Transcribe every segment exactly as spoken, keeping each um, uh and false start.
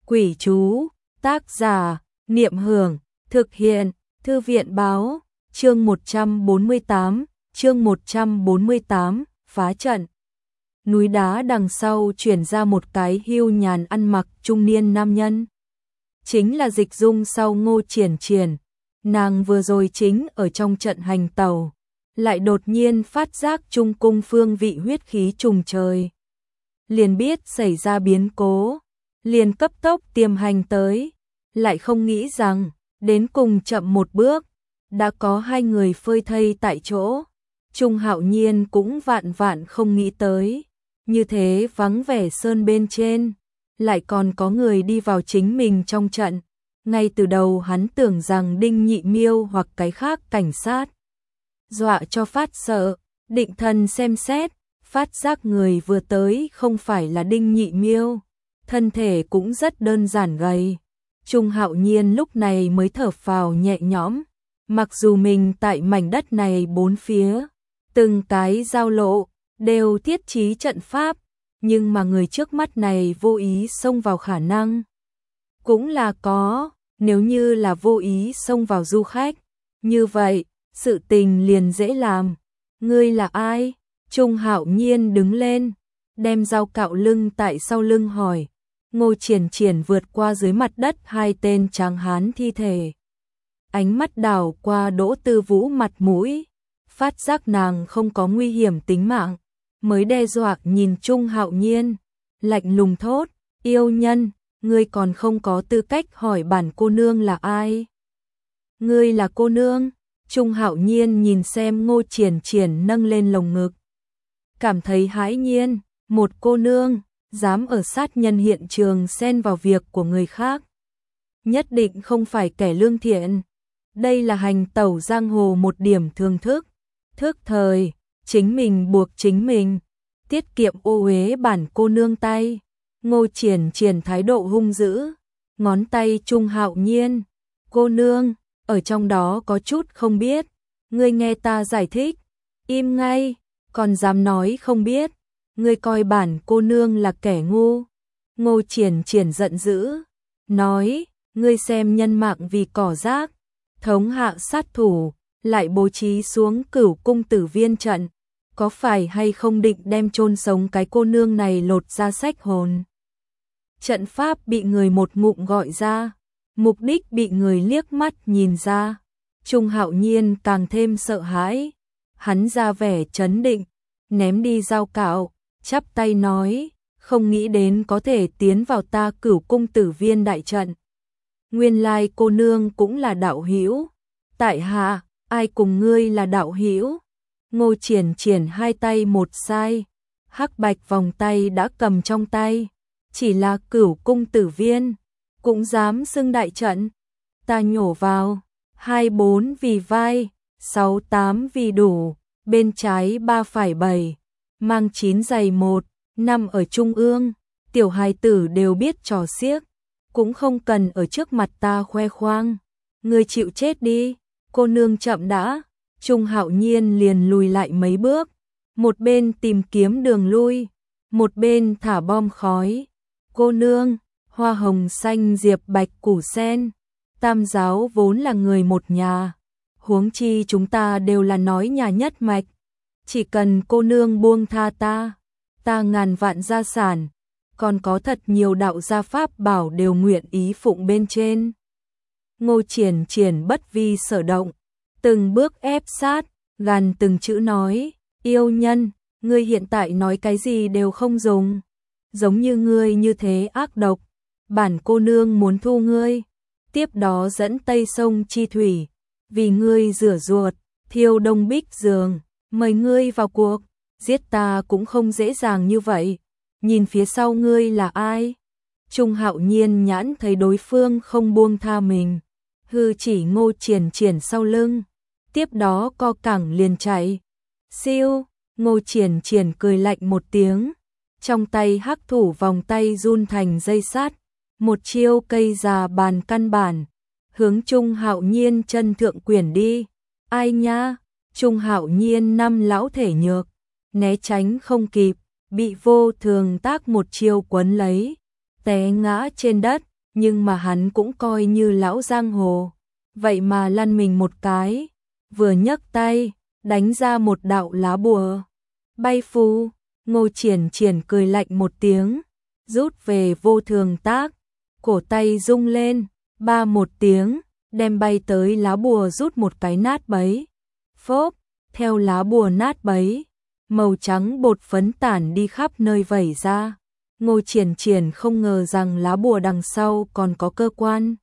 Quỷ chú, tác giả, Niệm Hưởng, thực hiện, Thư viện báo, chương một trăm bốn mươi tám, chương một trăm bốn mươi tám, phá trận. Núi đá đằng sau chuyển ra một cái hưu nhàn ăn mặc trung niên nam nhân. Chính là Dịch Dung sau Ngô Triển Triển, nàng vừa rồi chính ở trong trận hành tẩu, lại đột nhiên phát giác trung cung phương vị huyết khí trùng trời. Liền biết xảy ra biến cố, liền cấp tốc tiềm hành tới, lại không nghĩ rằng, đến cùng chậm một bước, đã có hai người phơi thây tại chỗ. Trung Hạo Nhiên cũng vạn vạn không nghĩ tới, như thế vắng vẻ sơn bên trên, lại còn có người đi vào chính mình trong trận. Ngay từ đầu hắn tưởng rằng Đinh Nhị Miêu hoặc cái khác cảnh sát, dọa cho phát sợ, định thần xem xét, phát giác người vừa tới không phải là Đinh Nhị Miêu, thân thể cũng rất đơn giản gầy. Trung Hạo Nhiên lúc này mới thở phào nhẹ nhõm, mặc dù mình tại mảnh đất này bốn phía, từng cái giao lộ, đều thiết trí trận pháp, nhưng mà người trước mắt này vô ý xông vào khả năng cũng là có, nếu như là vô ý xông vào du khách, như vậy, sự tình liền dễ làm. Ngươi là ai? Trung Hạo Nhiên đứng lên, đem dao cạo lưng tại sau lưng hỏi. Ngô Triển Triển vượt qua dưới mặt đất hai tên tráng hán thi thể. Ánh mắt đảo qua Đỗ Tư Vũ mặt mũi, phát giác nàng không có nguy hiểm tính mạng, mới đe dọa nhìn Trung Hạo Nhiên, lạnh lùng thốt, yêu nhân, ngươi còn không có tư cách hỏi bản cô nương là ai. Ngươi là cô nương? Trung Hạo Nhiên nhìn xem Ngô Triển Triển nâng lên lồng ngực, cảm thấy hãi nhiên, một cô nương dám ở sát nhân hiện trường xen vào việc của người khác, nhất định không phải kẻ lương thiện. Đây là hành tẩu giang hồ một điểm thường thức, thức thời, chính mình buộc chính mình, tiết kiệm ô uế bản cô nương tay. Ngô Triển Triển thái độ hung dữ, ngón tay Trung Hạo Nhiên, cô nương, ở trong đó có chút không biết, ngươi nghe ta giải thích, im ngay, còn dám nói không biết, ngươi coi bản cô nương là kẻ ngu. Ngô Triển Triển giận dữ, nói, ngươi xem nhân mạng vì cỏ rác, thống hạ sát thủ, lại bố trí xuống Cửu Cung Tử Viên trận, có phải hay không định đem chôn sống cái cô nương này lột ra sách hồn. Trận pháp bị người một ngụm gọi ra, mục đích bị người liếc mắt nhìn ra. Trung Hạo Nhiên càng thêm sợ hãi, hắn ra vẻ trấn định, ném đi dao cạo, chắp tay nói, không nghĩ đến có thể tiến vào ta Cửu Cung Tử Viên đại trận. Nguyên lai cô nương cũng là đạo hữu. Tại hạ, ai cùng ngươi là đạo hữu? Ngô Triển Triển hai tay một sai, hắc bạch vòng tay đã cầm trong tay, chỉ là Cửu Cung Tử Viên, cũng dám xưng đại trận. Ta nhổ vào, hai bốn vì vai, sáu tám vì đủ, bên trái ba phải bảy, mang chín giày một, năm ở trung ương, tiểu hài tử đều biết trò xiếc, cũng không cần ở trước mặt ta khoe khoang. Ngươi chịu chết đi, cô nương chậm đã. Trung Hạo Nhiên liền lùi lại mấy bước, một bên tìm kiếm đường lui, một bên thả bom khói. Cô nương, hoa hồng xanh diệp bạch củ sen, tam giáo vốn là người một nhà, huống chi chúng ta đều là nói nhà nhất mạch, chỉ cần cô nương buông tha ta, ta ngàn vạn gia sản, còn có thật nhiều đạo gia pháp bảo đều nguyện ý phụng bên trên. Ngô Triển Triển bất vi sở động, từng bước ép sát, gằn từng chữ nói, yêu nhân, ngươi hiện tại nói cái gì đều không dùng, giống như ngươi như thế ác độc, bản cô nương muốn thu ngươi, tiếp đó dẫn Tây Sông Chi Thủy, vì ngươi rửa ruột, thiêu Đông Bích giường, mời ngươi vào cuộc, giết ta cũng không dễ dàng như vậy, nhìn phía sau ngươi là ai? Trung Hạo Nhiên nhãn thấy đối phương không buông tha mình, hư chỉ Ngô Triển Triển sau lưng, tiếp đó co cẳng liền chạy. Siêu, Ngô Triển Triển cười lạnh một tiếng, trong tay hắc thủ vòng tay run thành dây sắt, một chiêu cây già bàn căn bản, hướng Trung Hạo Nhiên chân thượng quyển đi. Ai nha? Trung Hạo Nhiên năm lão thể nhược, né tránh không kịp, bị vô thường tác một chiêu quấn lấy, té ngã trên đất, nhưng mà hắn cũng coi như lão giang hồ, vậy mà lăn mình một cái, vừa nhấc tay, đánh ra một đạo lá bùa. Bay phù, Ngô Triển Triển cười lạnh một tiếng, rút về vô thường tác, cổ tay rung lên, ba một tiếng, đem bay tới lá bùa rút một cái nát bấy. Phốp, theo lá bùa nát bấy, màu trắng bột phấn tản đi khắp nơi vẩy ra. Ngô Triển Triển không ngờ rằng lá bùa đằng sau còn có cơ quan.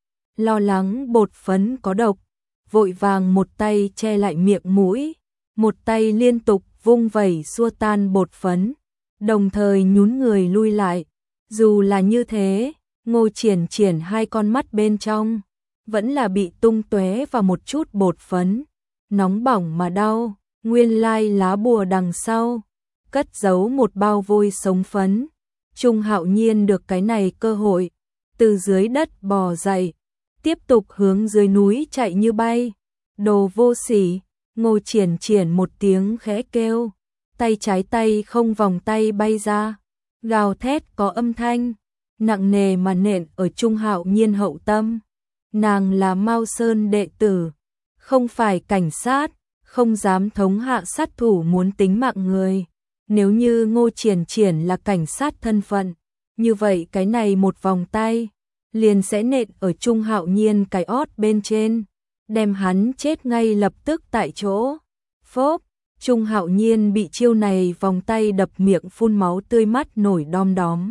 Lo lắng bột phấn có độc, vội vàng một tay che lại miệng mũi, một tay liên tục vung vẩy xua tan bột phấn, đồng thời nhún người lui lại. Dù là như thế, Ngô Triển Triển hai con mắt bên trong vẫn là bị tung tóe vào một chút bột phấn, nóng bỏng mà đau. Nguyên lai lá bùa đằng sau cất giấu một bao vôi sống phấn. Trung Hạo Nhiên được cái này cơ hội, từ dưới đất bò dậy, tiếp tục hướng dưới núi chạy như bay. Đồ vô sỉ! Ngô Triển Triển một tiếng khẽ kêu, tay trái tay không vòng tay bay ra, gào thét có âm thanh, nặng nề mà nện ở Trung Hạo Nhiên hậu tâm. Nàng là Mao Sơn đệ tử, không phải cảnh sát, không dám thống hạ sát thủ muốn tính mạng người. Nếu như Ngô Triển Triển là cảnh sát thân phận, như vậy cái này một vòng tay liền sẽ nện ở Trung Hạo Nhiên cái ót bên trên, đem hắn chết ngay lập tức tại chỗ. Phốp, Trung Hạo Nhiên bị chiêu này vòng tay đập miệng phun máu tươi, mắt nổi đom đóm.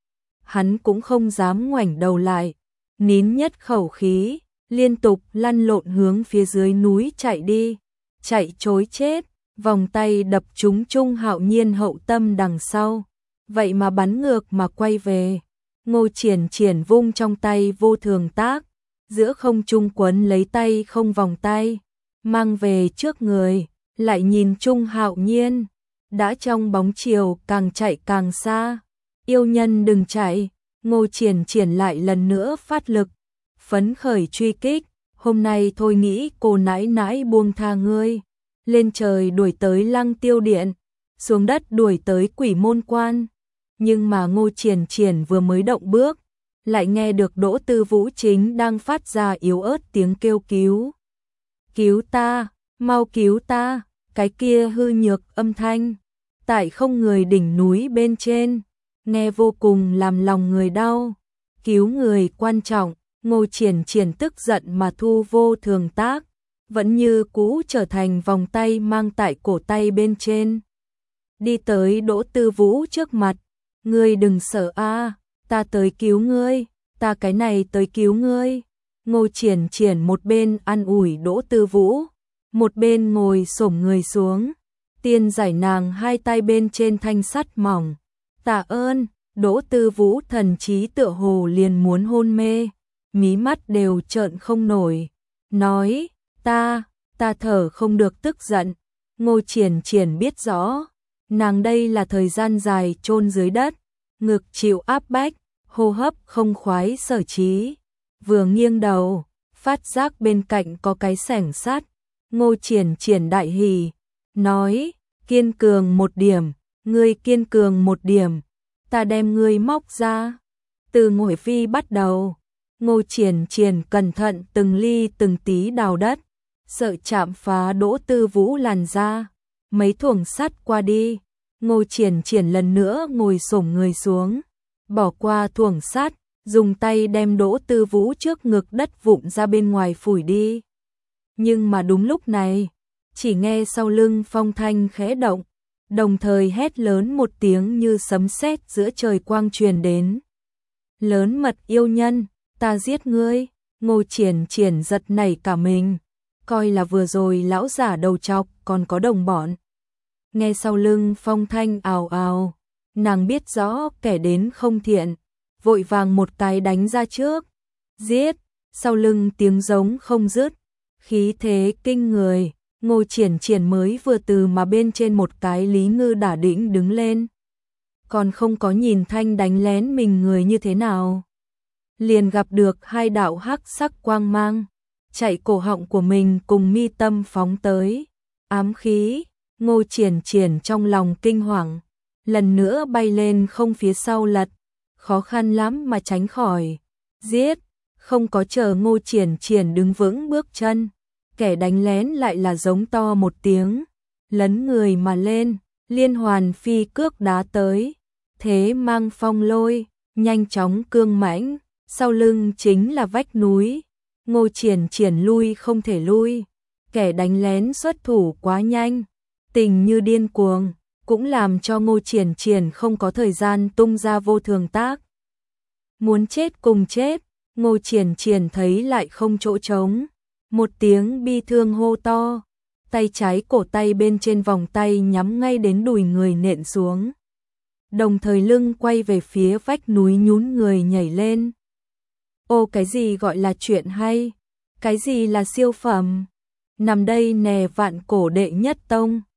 Hắn cũng không dám ngoảnh đầu lại, nín nhất khẩu khí, liên tục lăn lộn hướng phía dưới núi chạy đi, chạy trối chết. Vòng tay đập trúng Trung Hạo Nhiên hậu tâm đằng sau, vậy mà bắn ngược mà quay về. Ngô Triển Triển vung trong tay vô thường tác, giữa không trung quấn lấy tay không vòng tay, mang về trước người, lại nhìn Trung Hạo Nhiên, đã trong bóng chiều càng chạy càng xa. Yêu nhân đừng chạy! Ngô Triển Triển lại lần nữa phát lực, phấn khởi truy kích. Hôm nay thôi nghĩ cô nãi nãi buông tha ngươi. Lên trời đuổi tới Lăng Tiêu Điện, xuống đất đuổi tới Quỷ Môn Quan. Nhưng mà Ngô Triển Triển vừa mới động bước, lại nghe được Đỗ Tư Vũ chính đang phát ra yếu ớt tiếng kêu cứu. Cứu ta, mau cứu ta, cái kia hư nhược âm thanh, tại không người đỉnh núi bên trên, nghe vô cùng làm lòng người đau. Cứu người quan trọng, Ngô Triển Triển tức giận mà thu vô thường tác, vẫn như cũ trở thành vòng tay mang tại cổ tay bên trên. Đi tới Đỗ Tư Vũ trước mặt, ngươi đừng sợ a, ta tới cứu ngươi, ta cái này tới cứu ngươi. Ngô Triển Triển một bên an ủi Đỗ Tư Vũ, một bên ngồi xổm người xuống, tiên giải nàng hai tay bên trên thanh sắt mỏng. Tạ ơn! Đỗ Tư Vũ thần trí tựa hồ liền muốn hôn mê, mí mắt đều trợn không nổi, nói: Ta, ta thở không được tức giận. Ngô Triển Triển biết rõ, nàng đây là thời gian dài chôn dưới đất, ngực chịu áp bách, hô hấp không khoái sở trí. Vừa nghiêng đầu, phát giác bên cạnh có cái xẻng sắt. Ngô Triển Triển đại hỉ, nói: kiên cường một điểm, ngươi kiên cường một điểm, ta đem ngươi móc ra. Từ ngồi phi bắt đầu, Ngô Triển Triển cẩn thận từng ly từng tí đào đất, sợ chạm phá Đỗ Tư Vũ làn da. Mấy thuồng sắt qua đi, Ngô Triển Triển lần nữa ngồi xổm người xuống, bỏ qua thuồng sắt, dùng tay đem Đỗ Tư Vũ trước ngực đất vụn ra bên ngoài phủi đi. Nhưng mà đúng lúc này, chỉ nghe sau lưng phong thanh khẽ động, đồng thời hét lớn một tiếng như sấm sét giữa trời quang truyền đến. Lớn mật yêu nhân, ta giết ngươi! Ngô Triển Triển giật nảy cả mình, coi là vừa rồi lão giả đầu trọc còn có đồng bọn. Nghe sau lưng phong thanh ào ào, nàng biết rõ kẻ đến không thiện, vội vàng một cái đánh ra trước. Giết! Sau lưng tiếng giống không dứt, khí thế kinh người. Ngô Triển Triển mới vừa từ mà bên trên một cái Lý Ngư đả đĩnh đứng lên, còn không có nhìn thanh đánh lén mình người như thế nào, liền gặp được hai đạo hắc sắc quang mang chạy cổ họng của mình cùng mi tâm phóng tới. Ám khí! Ngô Triển Triển trong lòng kinh hoàng, lần nữa bay lên không phía sau lật, khó khăn lắm mà tránh khỏi. giết, không có chờ Ngô Triển Triển đứng vững bước chân, kẻ đánh lén lại là giống to một tiếng, lấn người mà lên, liên hoàn phi cước đá tới, thế mang phong lôi, nhanh chóng cương mãnh, sau lưng chính là vách núi, Ngô Triển Triển lui không thể lui, kẻ đánh lén xuất thủ quá nhanh, tình như điên cuồng, cũng làm cho Ngô Triển Triển không có thời gian tung ra vô thường tác. Muốn chết cùng chết, Ngô Triển Triển thấy lại không chỗ trống, một tiếng bi thương hô to, tay trái cổ tay bên trên vòng tay nhắm ngay đến đùi người nện xuống. Đồng thời lưng quay về phía vách núi nhún người nhảy lên. Ô cái gì gọi là chuyện hay? Cái gì là siêu phẩm? Nằm đây nè vạn cổ đệ nhất tông.